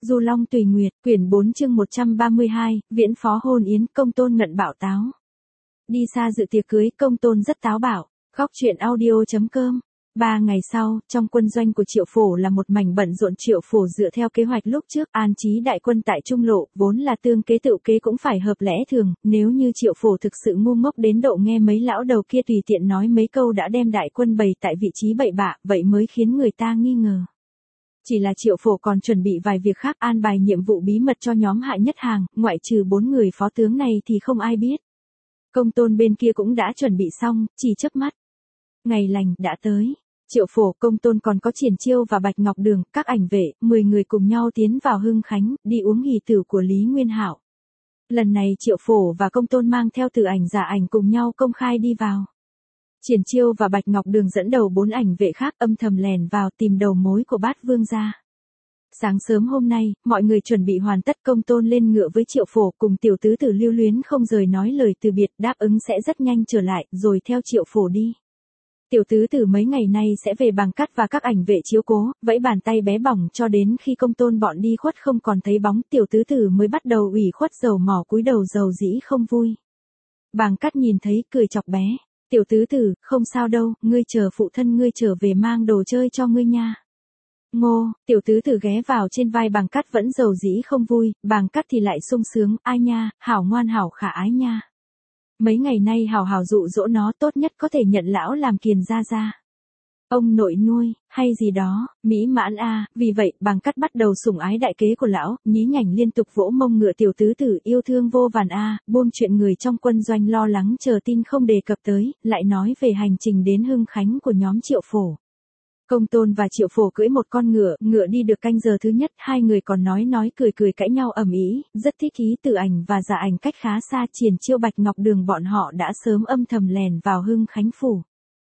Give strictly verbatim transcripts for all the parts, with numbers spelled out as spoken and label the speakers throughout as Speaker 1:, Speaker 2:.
Speaker 1: Du Long Tùy Nguyệt, quyển bốn chương một trăm ba mươi hai, viễn phó hôn yến, Công Tôn Ngận bạo táo. Đi xa dự tiệc cưới, Công Tôn rất táo bạo. Khóc chuyện audio.com. Ba ngày sau, trong quân doanh của Triệu Phổ là một mảnh bận rộn. Triệu Phổ dựa theo kế hoạch lúc trước an trí đại quân tại Trung Lộ, vốn là tương kế tự kế cũng phải hợp lẽ thường, nếu như Triệu Phổ thực sự ngu ngốc đến độ nghe mấy lão đầu kia tùy tiện nói mấy câu đã đem đại quân bày tại vị trí bậy bạ, vậy mới khiến người ta nghi ngờ. Chỉ là Triệu Phổ còn chuẩn bị vài việc khác, an bài nhiệm vụ bí mật cho nhóm Hạ Nhất Hàng, ngoại trừ bốn người phó tướng này thì không ai biết. Công Tôn bên kia cũng đã chuẩn bị xong, chỉ chớp mắt. Ngày lành đã tới. Triệu Phổ, Công Tôn còn có Triển Chiêu và Bạch Ngọc Đường, các ảnh vệ, mười người cùng nhau tiến vào Hưng Khánh, đi uống hỷ tử của Lý Nguyên Hạo. Lần này Triệu Phổ và Công Tôn mang theo tử ảnh giả ảnh cùng nhau công khai đi vào. Triển Chiêu và Bạch Ngọc Đường dẫn đầu bốn ảnh vệ khác âm thầm lèn vào tìm đầu mối của Bát Vương gia. Sáng sớm hôm nay, mọi người chuẩn bị hoàn tất. Công Tôn lên ngựa với Triệu Phổ cùng tiểu tứ tử Lưu Luyến không rời nói lời từ biệt, đáp ứng sẽ rất nhanh trở lại, rồi theo Triệu Phổ đi. Tiểu tứ tử mấy ngày nay sẽ về Bàng Cát và các ảnh vệ chiếu cố, vẫy bàn tay bé bỏng cho đến khi Công Tôn bọn đi khuất không còn thấy bóng, tiểu tứ tử mới bắt đầu ủy khuất dầu mỏ cúi đầu dầu dĩ không vui. Bàng Cát nhìn thấy cười chọc bé. Tiểu tứ tử, không sao đâu, ngươi chờ phụ thân ngươi trở về mang đồ chơi cho ngươi nha. Ngô, tiểu tứ tử ghé vào trên vai Bàng Cát vẫn dầu dĩ không vui, Bàng Cát thì lại sung sướng, ai nha, hảo ngoan hảo khả ái nha. Mấy ngày nay hảo hảo dụ dỗ nó, tốt nhất có thể nhận lão làm kiền gia gia. Ông nội nuôi, hay gì đó, mỹ mãn a, vì vậy Bàng Cát bắt đầu sủng ái đại kế của lão, nhí nhảnh liên tục vỗ mông ngựa tiểu tứ tử yêu thương vô vàn a, buông chuyện người trong quân doanh lo lắng chờ tin không đề cập tới, lại nói về hành trình đến Hưng Khánh của nhóm Triệu Phổ. Công Tôn và Triệu Phổ cưỡi một con ngựa, ngựa đi được canh giờ thứ nhất, hai người còn nói nói cười cười cãi nhau ầm ĩ, rất thích ý tử ảnh và giả ảnh cách khá xa. Triển Chiêu Bạch Ngọc Đường bọn họ đã sớm âm thầm lèn vào Hưng Khánh phủ.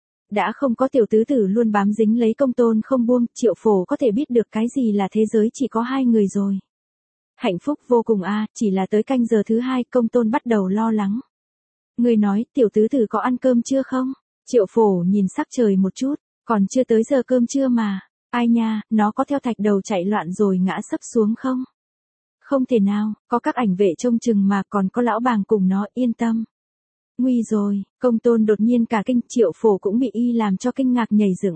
Speaker 1: Đã không có tiểu tứ tử luôn bám dính lấy Công Tôn không buông, Triệu Phổ có thể biết được cái gì là thế giới chỉ có hai người rồi. Hạnh phúc vô cùng a, chỉ là tới canh giờ thứ hai, Công Tôn bắt đầu lo lắng. Người nói, tiểu tứ tử có ăn cơm chưa không? Triệu Phổ nhìn sắc trời một chút. Còn chưa tới giờ cơm trưa mà, ai nha, nó có theo thạch đầu chạy loạn rồi ngã sấp xuống không? Không thể nào, có các ảnh vệ trông chừng mà, còn có lão Bàng cùng nó, yên tâm. Nguy rồi, Công Tôn đột nhiên cả kinh, Triệu Phổ cũng bị y làm cho kinh ngạc nhảy dựng.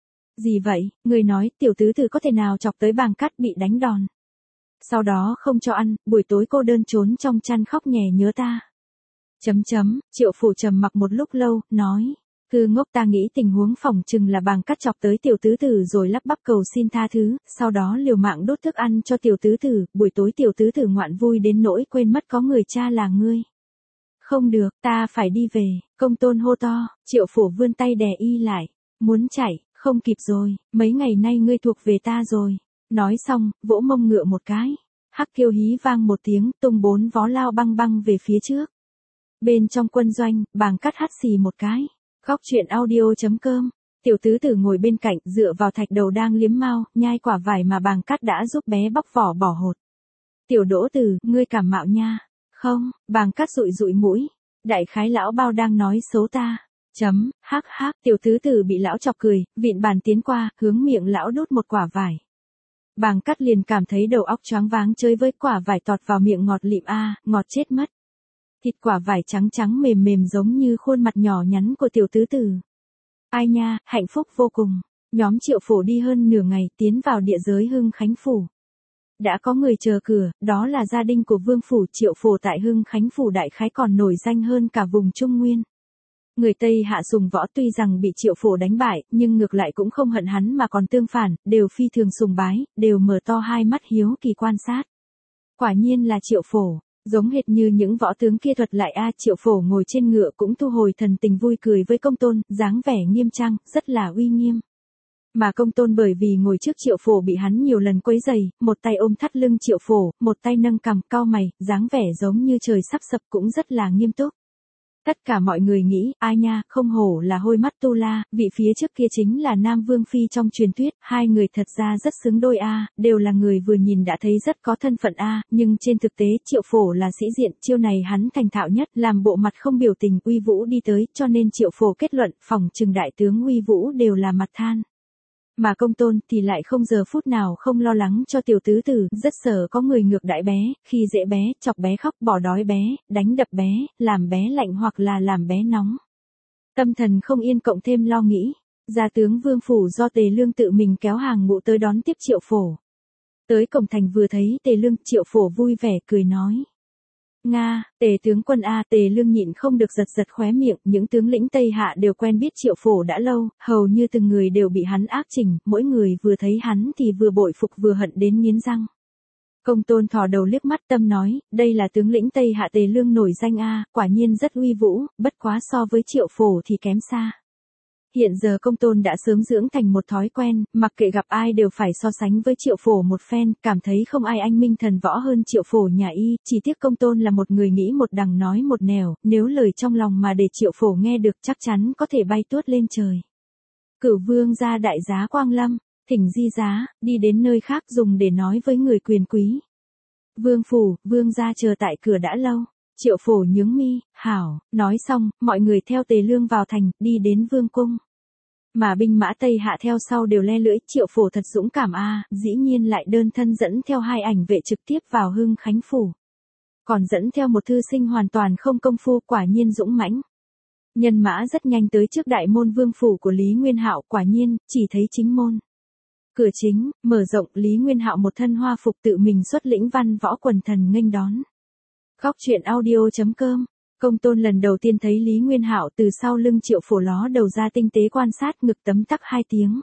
Speaker 1: Gì vậy, người nói tiểu tứ tử có thể nào chọc tới Bàng Cát bị đánh đòn. Sau đó không cho ăn, buổi tối cô đơn trốn trong chăn khóc nhè nhớ ta. Chấm chấm, Triệu Phổ trầm mặc một lúc lâu, nói. Thư ngốc, ta nghĩ tình huống phỏng chừng là Bàng Cát chọc tới tiểu tứ tử rồi lắp bắp cầu xin tha thứ, sau đó liều mạng đốt thức ăn cho tiểu tứ tử, buổi tối tiểu tứ tử ngoạn vui đến nỗi quên mất có người cha là ngươi. Không được, ta phải đi về, Công Tôn hô to. Triệu Phổ vươn tay đè y lại, muốn chạy, không kịp rồi, mấy ngày nay ngươi thuộc về ta rồi. Nói xong, vỗ mông ngựa một cái, hắc kiêu hí vang một tiếng, tung bốn vó lao băng băng về phía trước. Bên trong quân doanh, Bàng Cát hắt xì một cái. Khóc chuyện audio.com. Tiểu tứ tử ngồi bên cạnh, dựa vào thạch đầu đang liếm mao, nhai quả vải mà Bàng Cát đã giúp bé bóc vỏ bỏ hột. Tiểu Đỗ Tử, ngươi cảm mạo nha. Không, Bàng Cát dụi dụi mũi. Đại khái lão bao đang nói xấu ta. Chấm, hắc hắc, tiểu tứ tử bị lão chọc cười, vịn bàn tiến qua, hướng miệng lão đút một quả vải. Bàng Cát liền cảm thấy đầu óc choáng váng, chơi với quả vải tọt vào miệng ngọt lịm a, ngọt chết mất. Thịt quả vải trắng trắng mềm mềm giống như khuôn mặt nhỏ nhắn của tiểu tứ tử. Ai nha, hạnh phúc vô cùng. Nhóm Triệu Phổ đi hơn nửa ngày tiến vào địa giới Hưng Khánh phủ. Đã có người chờ cửa, đó là gia đình của Vương phủ. Triệu Phổ tại Hưng Khánh phủ đại khái còn nổi danh hơn cả vùng Trung Nguyên. Người Tây Hạ sùng võ tuy rằng bị Triệu Phổ đánh bại, nhưng ngược lại cũng không hận hắn mà còn tương phản, đều phi thường sùng bái, đều mở to hai mắt hiếu kỳ quan sát. Quả nhiên là Triệu Phổ. Giống hệt như những võ tướng kia thuật lại a. Triệu Phổ ngồi trên ngựa cũng thu hồi thần tình vui cười với Công Tôn, dáng vẻ nghiêm trang, rất là uy nghiêm. Mà Công Tôn bởi vì ngồi trước Triệu Phổ bị hắn nhiều lần quấy rầy, một tay ôm thắt lưng Triệu Phổ, một tay nâng cằm, cau mày, dáng vẻ giống như trời sắp sập, cũng rất là nghiêm túc. Tất cả mọi người nghĩ, ai nha, không hổ là hôi mắt tu la, vị phía trước kia chính là Nam Vương Phi trong truyền thuyết, hai người thật ra rất xứng đôi a, đều là người vừa nhìn đã thấy rất có thân phận a, nhưng trên thực tế Triệu Phổ là sĩ diện, chiêu này hắn thành thạo nhất, làm bộ mặt không biểu tình, uy vũ đi tới, cho nên Triệu Phổ kết luận, phỏng chừng đại tướng uy vũ đều là mặt than. Mà Công Tôn thì lại không giờ phút nào không lo lắng cho tiểu tứ tử, rất sợ có người ngược đãi bé, khi dễ bé, chọc bé khóc, bỏ đói bé, đánh đập bé, làm bé lạnh hoặc là làm bé nóng. Tâm thần không yên cộng thêm lo nghĩ, gia tướng Vương phủ do Tề Lương tự mình kéo hàng ngũ tới đón tiếp Triệu Phổ. Tới cổng thành vừa thấy Tề Lương, Triệu Phổ vui vẻ cười nói: "Nga, Tề tướng quân a." Tề Lương nhịn không được giật giật khóe miệng, những tướng lĩnh Tây Hạ đều quen biết Triệu Phổ đã lâu, hầu như từng người đều bị hắn ác chỉnh, mỗi người vừa thấy hắn thì vừa bội phục vừa hận đến nghiến răng. Công Tôn thò đầu liếc mắt tâm nói, đây là tướng lĩnh Tây Hạ Tề Lương nổi danh a, quả nhiên rất uy vũ, bất quá so với Triệu Phổ thì kém xa. Hiện giờ Công Tôn đã sớm dưỡng thành một thói quen, mặc kệ gặp ai đều phải so sánh với Triệu Phổ một phen, cảm thấy không ai anh minh thần võ hơn Triệu Phổ nhà y, chỉ tiếc Công Tôn là một người nghĩ một đằng nói một nẻo, nếu lời trong lòng mà để Triệu Phổ nghe được chắc chắn có thể bay tuốt lên trời. Cửu vương gia đại giá Quang Lâm, thỉnh di giá, đi đến nơi khác dùng để nói với người quyền quý. Vương phủ, vương gia chờ tại cửa đã lâu. Triệu Phổ nhướng mi, hảo, nói xong, mọi người theo Tề Lương vào thành, đi đến vương cung. Mà binh mã Tây Hạ theo sau đều le lưỡi, Triệu Phổ thật dũng cảm a, dĩ nhiên lại đơn thân dẫn theo hai ảnh vệ trực tiếp vào Hưng Khánh phủ. Còn dẫn theo một thư sinh hoàn toàn không công phu, quả nhiên dũng mãnh. Nhân mã rất nhanh tới trước đại môn vương phủ của Lý Nguyên Hạo, quả nhiên, chỉ thấy chính môn. Cửa chính, mở rộng, Lý Nguyên Hạo một thân hoa phục tự mình xuất lĩnh văn võ quần thần nghênh đón. Khóc chuyện audio chấm com. Công Tôn lần đầu tiên thấy Lý Nguyên Hạo từ sau lưng Triệu Phổ ló đầu ra tinh tế quan sát, ngực tấm tắc hai tiếng.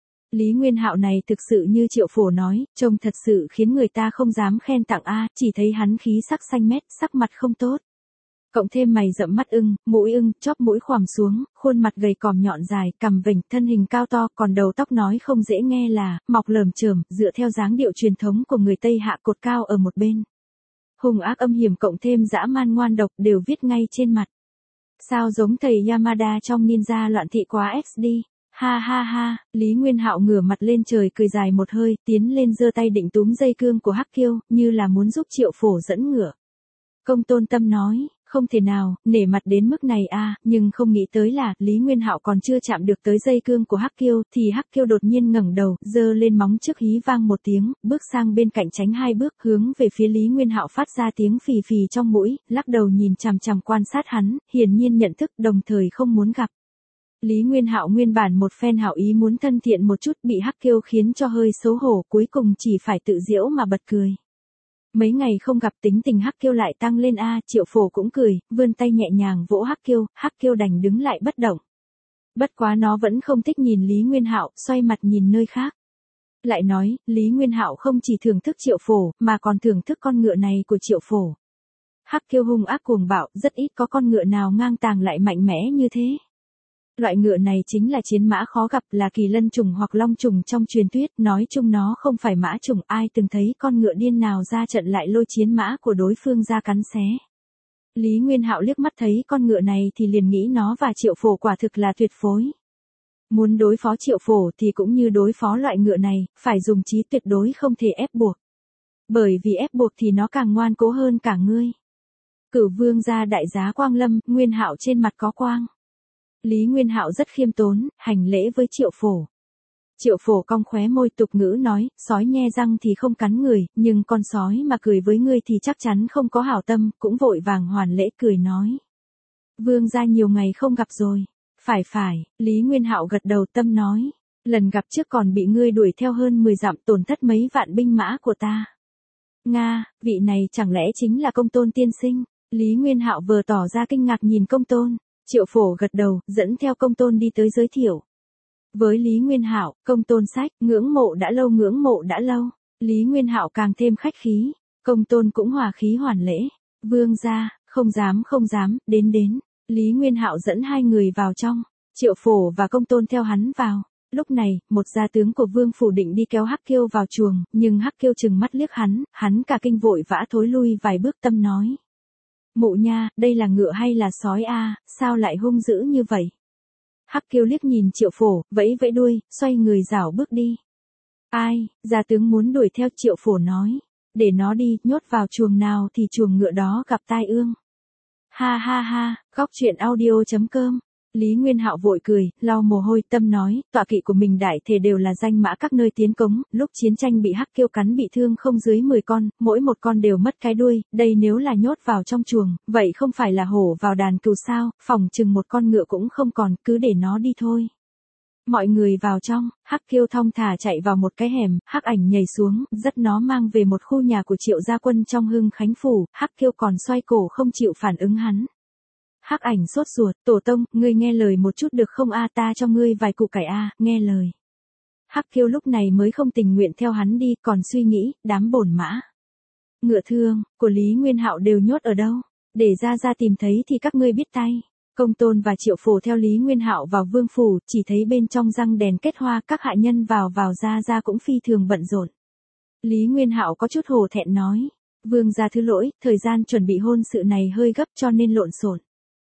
Speaker 1: Lý Nguyên Hạo này thực sự như Triệu Phổ nói, trông thật sự khiến người ta không dám khen tặng a, chỉ thấy hắn khí sắc xanh mét, sắc mặt không tốt. Cộng thêm mày rậm mắt ưng, mũi ưng, chóp mũi khòm xuống, khuôn mặt gầy còm nhọn dài, cằm vểnh, thân hình cao to, còn đầu tóc nói không dễ nghe là mọc lởm chởm, dựa theo dáng điệu truyền thống của người Tây Hạ cột cao ở một bên. Hung ác âm hiểm cộng thêm dã man ngoan độc đều viết ngay trên mặt. Sao giống thầy Yamada trong Ninja loạn thị quá ét đi. Ha ha ha, Lý Nguyên Hạo ngửa mặt lên trời cười dài một hơi, tiến lên giơ tay định túm dây cương của Hắc Kiêu, như là muốn giúp Triệu Phổ dẫn ngựa. Công Tôn Tâm nói, không thể nào, nể mặt đến mức này a, nhưng không nghĩ tới là, Lý Nguyên Hạo còn chưa chạm được tới dây cương của Hắc Kiêu, thì Hắc Kiêu đột nhiên ngẩng đầu, giơ lên móng trước hí vang một tiếng, bước sang bên cạnh tránh hai bước, hướng về phía Lý Nguyên Hạo phát ra tiếng phì phì trong mũi, lắc đầu nhìn chằm chằm quan sát hắn, hiển nhiên nhận thức đồng thời không muốn gặp. Lý Nguyên Hạo nguyên bản một phen hảo ý muốn thân thiện một chút, bị Hắc Kiêu khiến cho hơi xấu hổ, cuối cùng chỉ phải tự giễu mà bật cười. Mấy ngày không gặp tính tình Hắc Kiêu lại tăng lên a, Triệu Phổ cũng cười, vươn tay nhẹ nhàng vỗ Hắc Kiêu, Hắc Kiêu đành đứng lại bất động. Bất quá nó vẫn không thích nhìn Lý Nguyên Hạo, xoay mặt nhìn nơi khác. Lại nói, Lý Nguyên Hạo không chỉ thưởng thức Triệu Phổ, mà còn thưởng thức con ngựa này của Triệu Phổ. Hắc Kiêu hung ác cuồng bạo, rất ít có con ngựa nào ngang tàng lại mạnh mẽ như thế. Loại ngựa này chính là chiến mã khó gặp, là kỳ lân trùng hoặc long trùng trong truyền thuyết, nói chung nó không phải mã trùng, ai từng thấy con ngựa điên nào ra trận lại lôi chiến mã của đối phương ra cắn xé. Lý Nguyên Hạo liếc mắt thấy con ngựa này thì liền nghĩ nó và Triệu Phổ quả thực là tuyệt phối. Muốn đối phó Triệu Phổ thì cũng như đối phó loại ngựa này, phải dùng trí tuyệt đối không thể ép buộc. Bởi vì ép buộc thì nó càng ngoan cố hơn cả ngươi. Cửu vương gia đại giá Quang Lâm, Nguyên Hạo trên mặt có quang. Lý Nguyên Hạo rất khiêm tốn, hành lễ với Triệu Phổ. Triệu Phổ cong khóe môi tục ngữ nói, sói nhe răng thì không cắn người, nhưng con sói mà cười với ngươi thì chắc chắn không có hảo tâm, cũng vội vàng hoàn lễ cười nói. Vương gia nhiều ngày không gặp rồi. Phải phải, Lý Nguyên Hạo gật đầu tâm nói. Lần gặp trước còn bị ngươi đuổi theo hơn mười dặm, tổn thất mấy vạn binh mã của ta. Nga, vị này chẳng lẽ chính là Công Tôn tiên sinh? Lý Nguyên Hạo vừa tỏ ra kinh ngạc nhìn Công Tôn. Triệu Phổ gật đầu, dẫn theo Công Tôn đi tới giới thiệu. Với Lý Nguyên Hạo, Công Tôn sách, ngưỡng mộ đã lâu ngưỡng mộ đã lâu. Lý Nguyên Hạo càng thêm khách khí, Công Tôn cũng hòa khí hoàn lễ. Vương gia, không dám không dám, đến đến. Lý Nguyên Hạo dẫn hai người vào trong, Triệu Phổ và Công Tôn theo hắn vào. Lúc này, một gia tướng của Vương phủ định đi kéo Hắc Kiêu vào chuồng, nhưng Hắc Kiêu chừng mắt liếc hắn, hắn cả kinh vội vã thối lui vài bước tâm nói. Mụ nha, đây là ngựa hay là sói a, sao lại hung dữ như vậy? Hắc Kiêu liếc nhìn Triệu Phổ, vẫy vẫy đuôi, xoay người rảo bước đi. Ai, gia tướng muốn đuổi theo, Triệu Phổ nói. Để nó đi, nhốt vào chuồng nào thì chuồng ngựa đó gặp tai ương. Ha ha ha, khóc chuyện audio chấm com Lý Nguyên Hạo vội cười, lau mồ hôi, tâm nói, tọa kỵ của mình đại thể đều là danh mã các nơi tiến cống, lúc chiến tranh bị hắc kiêu cắn bị thương không dưới mười con, mỗi một con đều mất cái đuôi, đây nếu là nhốt vào trong chuồng, vậy không phải là hổ vào đàn cừu sao, phòng chừng một con ngựa cũng không còn, cứ để nó đi thôi. Mọi người vào trong, hắc kiêu thong thả chạy vào một cái hẻm, hắc ảnh nhảy xuống, dắt nó mang về một khu nhà của Triệu gia quân trong Hưng Khánh phủ, hắc kiêu còn xoay cổ không chịu phản ứng hắn. Hắc ảnh sốt ruột, tổ tông, ngươi nghe lời một chút được không a, ta cho ngươi vài củ cải a, nghe lời. Hắc kiêu lúc này mới không tình nguyện theo hắn đi, còn suy nghĩ, đám bổn mã. Ngựa thương, của Lý Nguyên Hạo đều nhốt ở đâu, để ra ra tìm thấy thì các ngươi biết tay. Công tôn và Triệu Phổ theo Lý Nguyên Hạo vào vương phủ, chỉ thấy bên trong răng đèn kết hoa, các hạ nhân vào vào ra ra cũng phi thường bận rộn. Lý Nguyên Hạo có chút hổ thẹn nói, vương gia thứ lỗi, thời gian chuẩn bị hôn sự này hơi gấp cho nên lộn xộn.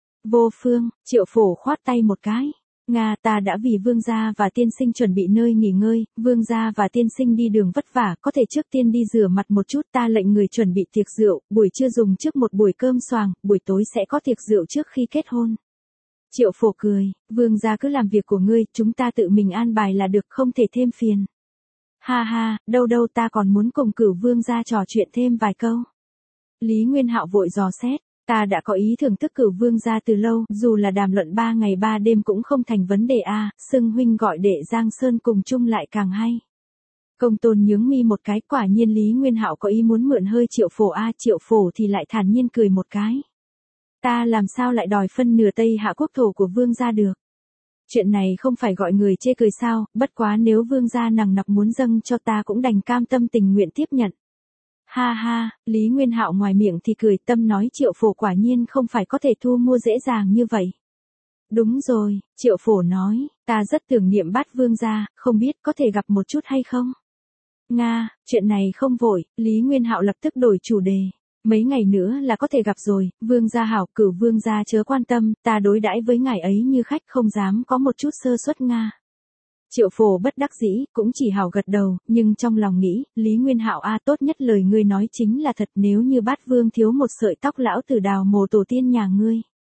Speaker 1: Vô phương, Triệu Phổ khoát tay một cái. Nga, ta đã vì vương gia và tiên sinh chuẩn bị nơi nghỉ ngơi, vương gia và tiên sinh đi đường vất vả, có thể trước tiên đi rửa mặt một chút, ta lệnh người chuẩn bị tiệc rượu, buổi trưa dùng trước một buổi cơm xoàng, buổi tối sẽ có tiệc rượu trước khi kết hôn. Triệu Phổ cười, vương gia cứ làm việc của ngươi, chúng ta tự mình an bài là được, không thể thêm phiền. Ha ha, đâu đâu, ta còn muốn cùng Cửu vương gia trò chuyện thêm vài câu. Lý Nguyên Hạo vội dò xét. Ta đã có ý thưởng thức Cửu vương gia từ lâu, dù là đàm luận ba ngày ba đêm cũng không thành vấn đề a, à, xưng huynh gọi đệ Giang Sơn cùng chung lại càng hay. Công tôn nhướng mi một cái, quả nhiên Lý Nguyên Hạo có ý muốn mượn hơi Triệu Phổ a, à, Triệu Phổ thì lại thản nhiên cười một cái. Ta làm sao lại đòi phân nửa Tây Hạ quốc thổ của vương gia được. Chuyện này không phải gọi người chê cười sao, bất quá nếu vương gia nằng nặc muốn dâng cho ta cũng đành cam tâm tình nguyện tiếp nhận. Ha ha, Lý Nguyên Hạo ngoài miệng thì cười, tâm nói Triệu Phổ quả nhiên không phải có thể thu mua dễ dàng như vậy. Đúng rồi, Triệu Phổ nói, ta rất tưởng niệm Bát vương gia, không biết có thể gặp một chút hay không? Nga, chuyện này không vội, Lý Nguyên Hạo lập tức đổi chủ đề. Mấy ngày nữa là có thể gặp rồi, vương gia hảo, Cửu vương gia chớ quan tâm, ta đối đãi với ngài ấy như khách, không dám có một chút sơ suất Nga. Triệu Phổ bất đắc dĩ, cũng chỉ hảo gật đầu, nhưng trong lòng nghĩ, Lý Nguyên Hạo a, tốt nhất lời ngươi nói chính là thật, nếu như Bát vương thiếu một sợi tóc lão tử đào mồ tổ tiên nhà ngươi.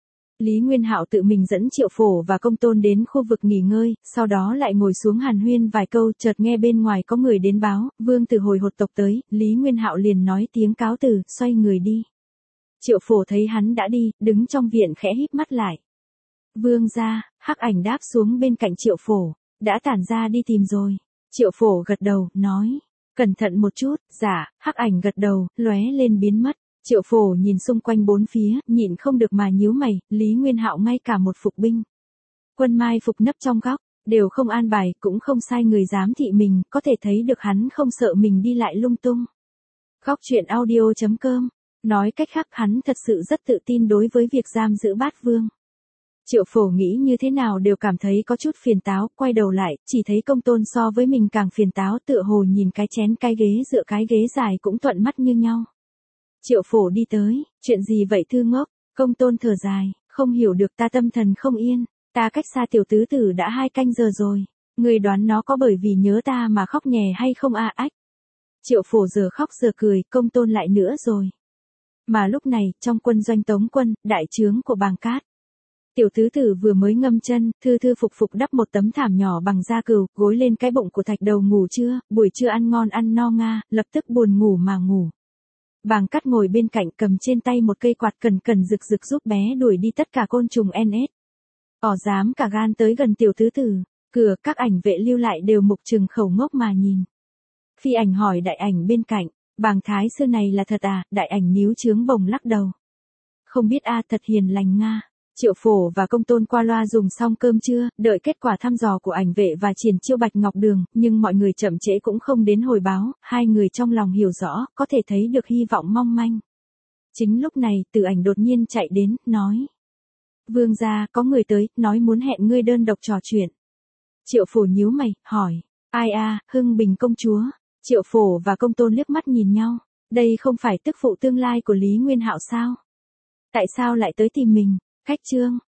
Speaker 1: Lý Nguyên Hạo tự mình dẫn Triệu Phổ và Công tôn đến khu vực nghỉ ngơi, sau đó lại ngồi xuống hàn huyên vài câu, chợt nghe bên ngoài có người đến báo, vương tử hồi hột tộc tới, Lý Nguyên Hạo liền nói tiếng cáo từ, xoay người đi. Triệu Phổ thấy hắn đã đi, đứng trong viện khẽ híp mắt lại. Vương gia, hắc ảnh đáp xuống bên cạnh Triệu Phổ. Đã tản ra đi tìm rồi. Triệu Phổ gật đầu, nói. Cẩn thận một chút, dạ, hắc ảnh gật đầu, lóe lên biến mất. Triệu Phổ nhìn xung quanh bốn phía, nhịn không được mà nhíu mày, Lý Nguyên Hạo ngay cả một phục binh. Quân mai phục nấp trong góc, đều không an bài, cũng không sai người giám thị mình, có thể thấy được hắn không sợ mình đi lại lung tung. Góc truyện audio chấm com. Nói cách khác hắn thật sự rất tự tin đối với việc giam giữ Bát vương. Triệu Phổ nghĩ như thế nào đều cảm thấy có chút phiền táo, quay đầu lại, chỉ thấy Công tôn so với mình càng phiền táo, tựa hồ nhìn cái chén cái ghế dựa cái ghế dài cũng thuận mắt như nhau. Triệu Phổ đi tới, chuyện gì vậy thư ngốc, Công tôn thở dài, không hiểu được, ta tâm thần không yên, ta cách xa tiểu tứ tử đã hai canh giờ rồi, người đoán nó có bởi vì nhớ ta mà khóc nhè hay không a, ách. Triệu Phổ giờ khóc giờ cười, Công tôn lại nữa rồi. Mà lúc này, trong quân doanh Tống quân, đại trướng của Bàng Cát. Tiểu tứ tử vừa mới ngâm chân, thư thư phục phục đắp một tấm thảm nhỏ bằng da cừu, gối lên cái bụng của thạch đầu ngủ trưa, buổi trưa ăn ngon ăn no nga, lập tức buồn ngủ mà ngủ. Bàng Cát ngồi bên cạnh cầm trên tay một cây quạt cần cần rực rực giúp bé đuổi đi tất cả côn trùng en ét. Ỏ dám cả gan tới gần tiểu tứ tử, cửa các ảnh vệ lưu lại đều mục trừng khẩu ngốc mà nhìn. Phi ảnh hỏi đại ảnh bên cạnh, Bàng thái sư này là thật à, đại ảnh níu chướng bồng lắc đầu. Không biết a, thật hiền lành nga. Triệu Phổ và Công tôn qua loa dùng xong cơm trưa, đợi kết quả thăm dò của ảnh vệ và triển chiêu Bạch Ngọc Đường, nhưng mọi người chậm trễ cũng không đến hồi báo, hai người trong lòng hiểu rõ, có thể thấy được hy vọng mong manh. Chính lúc này, Từ Ảnh đột nhiên chạy đến, nói. Vương gia, có người tới, nói muốn hẹn ngươi đơn độc trò chuyện. Triệu Phổ nhíu mày, hỏi. Ai a, Hưng Bình công chúa. Triệu Phổ và Công tôn liếc mắt nhìn nhau. Đây không phải tức phụ tương lai của Lý Nguyên Hạo sao? Tại sao lại tới tìm mình? Khách trương,